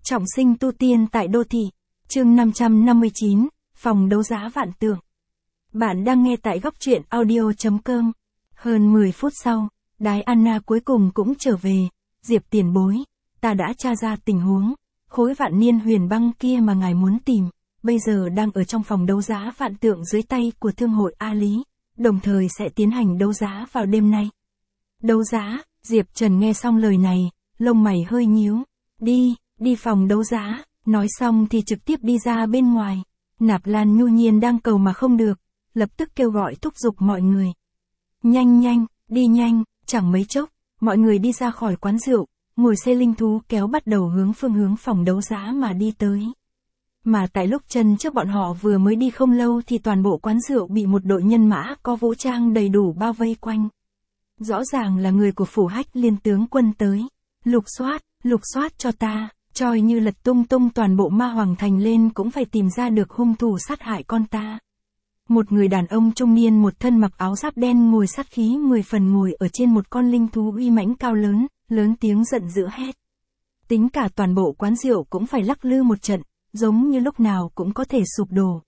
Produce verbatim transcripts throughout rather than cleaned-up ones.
Trọng sinh tu tiên tại đô thị. Chương năm trăm năm mươi chín, phòng đấu giá vạn tượng. Bạn đang nghe tại góc truyện audio chấm com. Hơn mười phút sau, Đái Anna cuối cùng cũng trở về. Diệp tiền bối, ta đã tra ra tình huống. Khối vạn niên huyền băng kia mà ngài muốn tìm, bây giờ đang ở trong phòng đấu giá vạn tượng dưới tay của thương hội A Lý, đồng thời sẽ tiến hành đấu giá vào đêm nay. Đấu giá, Diệp Trần nghe xong lời này, lông mày hơi nhíu. Đi, đi phòng đấu giá, nói xong thì trực tiếp đi ra bên ngoài. Nạp Lan nhu nhiên đang cầu mà không được, lập tức kêu gọi thúc giục mọi người. Nhanh nhanh, đi nhanh, chẳng mấy chốc, mọi người đi ra khỏi quán rượu, ngồi xe linh thú kéo bắt đầu hướng phương hướng phòng đấu giá mà đi tới. Mà tại lúc chân trước bọn họ vừa mới đi không lâu thì toàn bộ quán rượu bị một đội nhân mã có vũ trang đầy đủ bao vây quanh. Rõ ràng là người của phủ Hách Liên tướng quân tới. Lục soát, lục soát cho ta, coi như lật tung tung toàn bộ Ma Hoàng Thành lên cũng phải tìm ra được hung thủ sát hại con ta. Một người đàn ông trung niên một thân mặc áo giáp đen ngồi sát khí mười phần ngồi ở trên một con linh thú uy mãnh cao lớn, lớn tiếng giận dữ hét. Tính cả toàn bộ quán rượu cũng phải lắc lư một trận, giống như lúc nào cũng có thể sụp đổ.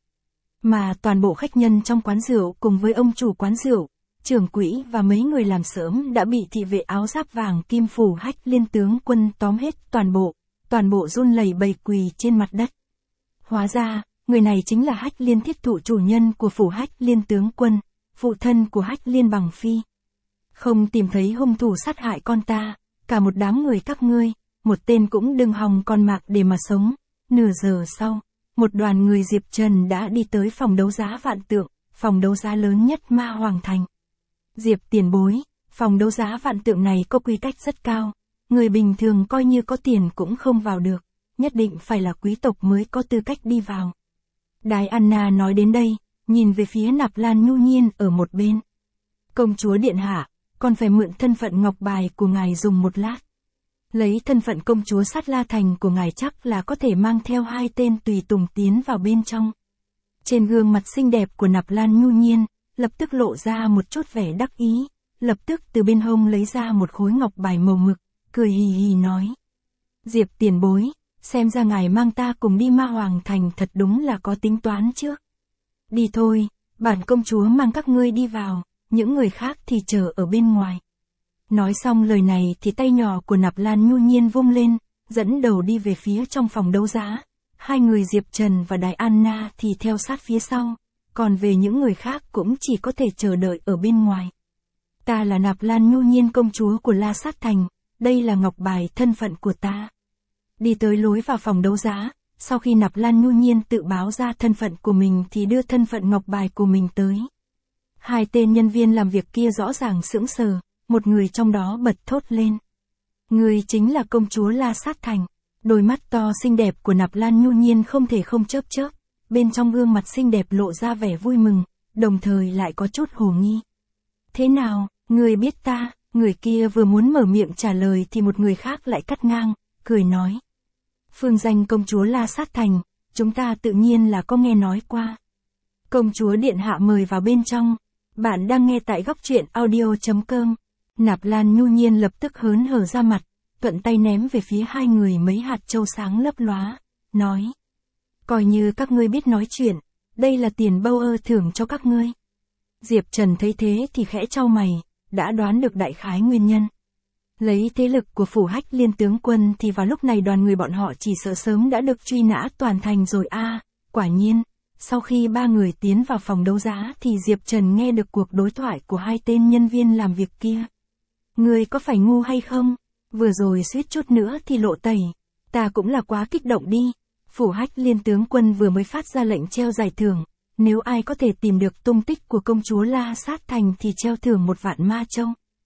Mà toàn bộ khách nhân trong quán rượu cùng với ông chủ quán rượu, trưởng quỹ và mấy người làm sớm đã bị thị vệ áo giáp vàng kim phủ Hách Liên tướng quân tóm hết toàn bộ, toàn bộ run lẩy bẩy quỳ trên mặt đất. Hóa ra, người này chính là Hách Liên thiết thụ chủ nhân của phủ Hách Liên tướng quân, phụ thân của Hách Liên bằng phi. Không tìm thấy hung thủ sát hại con ta, cả một đám người các ngươi, một tên cũng đừng hòng còn mạc để mà sống. Nửa giờ sau, một đoàn người Diệp Trần đã đi tới phòng đấu giá vạn tượng, phòng đấu giá lớn nhất Ma Hoàng Thành. Diệp tiền bối, phòng đấu giá vạn tượng này có quy cách rất cao, người bình thường coi như có tiền cũng không vào được, nhất định phải là quý tộc mới có tư cách đi vào. Đái Anna nói đến đây, nhìn về phía Nạp Lan nhu nhiên ở một bên. Công chúa điện hạ, còn phải mượn thân phận ngọc bài của ngài dùng một lát. Lấy thân phận công chúa Sát La Thành của ngài chắc là có thể mang theo hai tên tùy tùng tiến vào bên trong. Trên gương mặt xinh đẹp của Nạp Lan nhu nhiên, lập tức lộ ra một chút vẻ đắc ý, lập tức từ bên hông lấy ra một khối ngọc bài màu mực, cười hì hì nói. Diệp tiền bối, xem ra ngài mang ta cùng đi Ma Hoàng Thành thật đúng là có tính toán trước. Đi thôi, bản công chúa mang các ngươi đi vào, những người khác thì chờ ở bên ngoài. Nói xong lời này thì tay nhỏ của Nạp Lan nhu nhiên vung lên, dẫn đầu đi về phía trong phòng đấu giá. Hai người Diệp Trần và Đái Anna thì theo sát phía sau, còn về những người khác cũng chỉ có thể chờ đợi ở bên ngoài. Ta là Nạp Lan nhu nhiên công chúa của La Sát Thành, đây là ngọc bài thân phận của ta. Đi tới lối vào phòng đấu giá, sau khi Nạp Lan nhu nhiên tự báo ra thân phận của mình thì đưa thân phận ngọc bài của mình tới. Hai tên nhân viên làm việc kia rõ ràng sững sờ, một người trong đó bật thốt lên. Người chính là công chúa La Sát Thành. Đôi mắt to xinh đẹp của Nạp Lan nhu nhiên không thể không chớp chớp, bên trong gương mặt xinh đẹp lộ ra vẻ vui mừng, đồng thời lại có chút hồ nghi. Thế nào, người biết ta? Người kia vừa muốn mở miệng trả lời thì một người khác lại cắt ngang, cười nói. Phương danh công chúa La Sát Thành, chúng ta tự nhiên là có nghe nói qua. Công chúa điện hạ mời vào bên trong. Bạn đang nghe tại góc truyện audio chấm com. Nạp Lan nhu nhiên lập tức hớn hở ra mặt, thuận tay ném về phía hai người mấy hạt châu sáng lấp lóa, nói. Coi như các ngươi biết nói chuyện, đây là tiền bâu ơ thưởng cho các ngươi. Diệp Trần thấy thế thì khẽ chau mày, đã đoán được đại khái nguyên nhân. Lấy thế lực của phủ Hách Liên tướng quân thì vào lúc này đoàn người bọn họ chỉ sợ sớm đã được truy nã toàn thành rồi a. À, quả nhiên, sau khi ba người tiến vào phòng đấu giá thì Diệp Trần nghe được cuộc đối thoại của hai tên nhân viên làm việc kia. Người có phải ngu hay không? Vừa rồi suýt chút nữa thì lộ tẩy. Ta cũng là quá kích động đi. Phủ Hách Liên tướng quân vừa mới phát ra lệnh treo giải thưởng. Nếu ai có thể tìm được tung tích của công chúa La Sát Thành thì treo thưởng một vạn ma châu.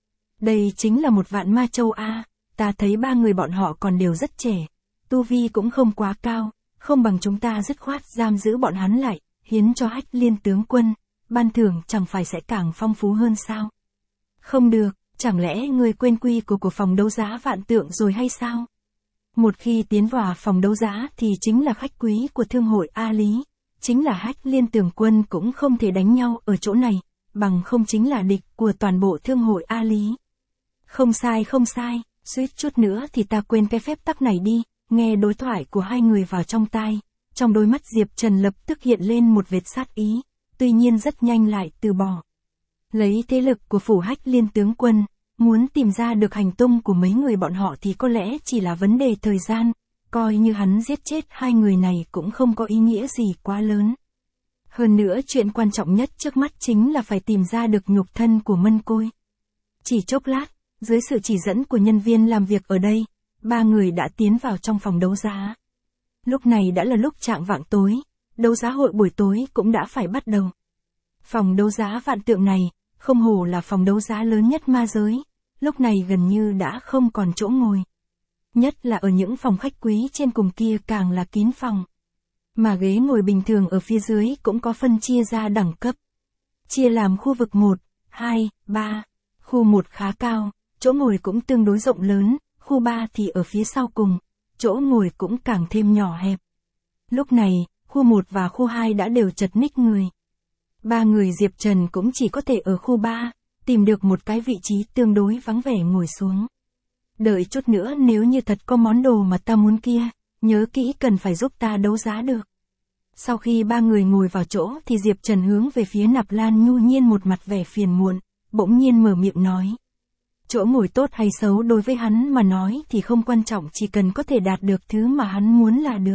Đây chính là một vạn ma châu a. À, ta thấy ba người bọn họ còn đều rất trẻ. Tu vi cũng không quá cao. Không bằng chúng ta dứt khoát giam giữ bọn hắn lại, hiến cho Hách Liên tướng quân. Ban thưởng chẳng phải sẽ càng phong phú hơn sao? Không được. Chẳng lẽ ngươi quên quy của của phòng đấu giá vạn tượng rồi hay sao? Một khi tiến vào phòng đấu giá thì chính là khách quý của thương hội A Lý, chính là Hách Liên tướng quân cũng không thể đánh nhau ở chỗ này, bằng không chính là địch của toàn bộ thương hội A Lý. Không sai không sai, suýt chút nữa thì ta quên cái phép tắc này đi, nghe đối thoại của hai người vào trong tai, trong đôi mắt Diệp Trần lập tức hiện lên một vệt sát ý, tuy nhiên rất nhanh lại từ bỏ. Lấy thế lực của phủ Hách Liên tướng quân, muốn tìm ra được hành tung của mấy người bọn họ thì có lẽ chỉ là vấn đề thời gian, coi như hắn giết chết hai người này cũng không có ý nghĩa gì quá lớn. Hơn nữa chuyện quan trọng nhất trước mắt chính là phải tìm ra được nhục thân của Mân Côi. Chỉ chốc lát, dưới sự chỉ dẫn của nhân viên làm việc ở đây, ba người đã tiến vào trong phòng đấu giá. Lúc này đã là lúc chạng vạng tối, đấu giá hội buổi tối cũng đã phải bắt đầu. Phòng đấu giá Vạn Tượng này, không hổ là phòng đấu giá lớn nhất ma giới, lúc này gần như đã không còn chỗ ngồi. Nhất là ở những phòng khách quý trên cùng kia càng là kín phòng. Mà ghế ngồi bình thường ở phía dưới cũng có phân chia ra đẳng cấp. Chia làm khu vực một, hai, ba. Khu một khá cao, chỗ ngồi cũng tương đối rộng lớn, khu ba thì ở phía sau cùng, chỗ ngồi cũng càng thêm nhỏ hẹp. Lúc này, khu một và khu hai đã đều chật ních người. Ba người Diệp Trần cũng chỉ có thể ở khu ba, tìm được một cái vị trí tương đối vắng vẻ ngồi xuống. Đợi chút nữa nếu như thật có món đồ mà ta muốn kia, nhớ kỹ cần phải giúp ta đấu giá được. Sau khi ba người ngồi vào chỗ thì Diệp Trần hướng về phía Nạp Lan Nhu Nhiên một mặt vẻ phiền muộn, bỗng nhiên mở miệng nói. Chỗ ngồi tốt hay xấu đối với hắn mà nói thì không quan trọng, chỉ cần có thể đạt được thứ mà hắn muốn là được.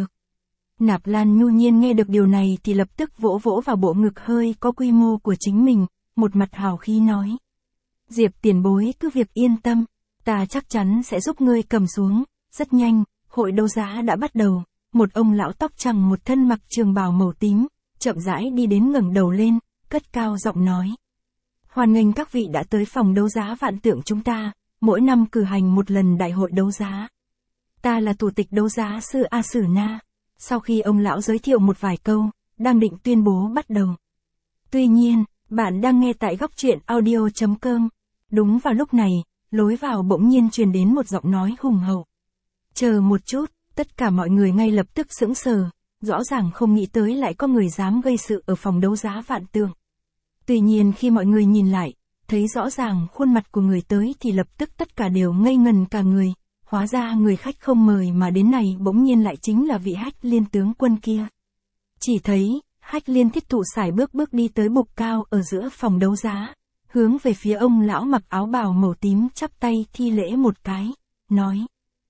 Nạp Lan Nhu Nhiên nghe được điều này thì lập tức vỗ vỗ vào bộ ngực hơi có quy mô của chính mình, một mặt hào khí nói. Diệp tiền bối cứ việc yên tâm, ta chắc chắn sẽ giúp ngươi cầm xuống. Rất nhanh, hội đấu giá đã bắt đầu, một ông lão tóc trắng một thân mặc trường bào màu tím, chậm rãi đi đến ngẩng đầu lên, cất cao giọng nói. Hoan nghênh các vị đã tới phòng đấu giá Vạn Tượng chúng ta, mỗi năm cử hành một lần đại hội đấu giá. Ta là thủ tịch đấu giá sư A Sử Na. Sau khi ông lão giới thiệu một vài câu, đang định tuyên bố bắt đầu. Tuy nhiên, bạn đang nghe tại góc truyện audio chấm com. Đúng vào lúc này, lối vào bỗng nhiên truyền đến một giọng nói hùng hậu. Chờ một chút, tất cả mọi người ngay lập tức sững sờ, rõ ràng không nghĩ tới lại có người dám gây sự ở phòng đấu giá Vạn Tượng. Tuy nhiên khi mọi người nhìn lại, thấy rõ ràng khuôn mặt của người tới thì lập tức tất cả đều ngây ngần cả người, hóa ra người khách không mời mà đến này bỗng nhiên lại chính là vị Hách Liên tướng quân kia. Chỉ thấy, Hách Liên Thiết Thụ sải bước bước đi tới bục cao ở giữa phòng đấu giá, hướng về phía ông lão mặc áo bào màu tím chắp tay thi lễ một cái, nói.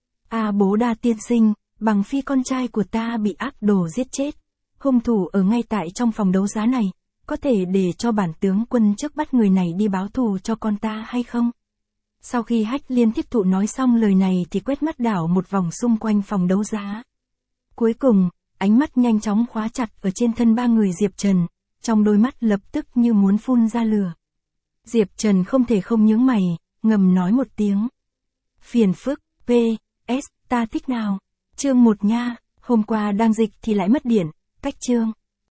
A Bố Đa tiên sinh, bằng phi con trai của ta bị ác đồ giết chết, hung thủ ở ngay tại trong phòng đấu giá này, có thể để cho bản tướng quân trước bắt người này đi báo thù cho con ta hay không? Sau khi Hách Liên Thiết Thụ nói xong lời này thì quét mắt đảo một vòng xung quanh phòng đấu giá. Cuối cùng, ánh mắt nhanh chóng khóa chặt ở trên thân ba người Diệp Trần, trong đôi mắt lập tức như muốn phun ra lửa. Diệp Trần không thể không nhướng mày, ngầm nói một tiếng. Phiền phức, P S, ta thích nào. Chương một nha, hôm qua đang dịch thì lại mất điện, cách chương.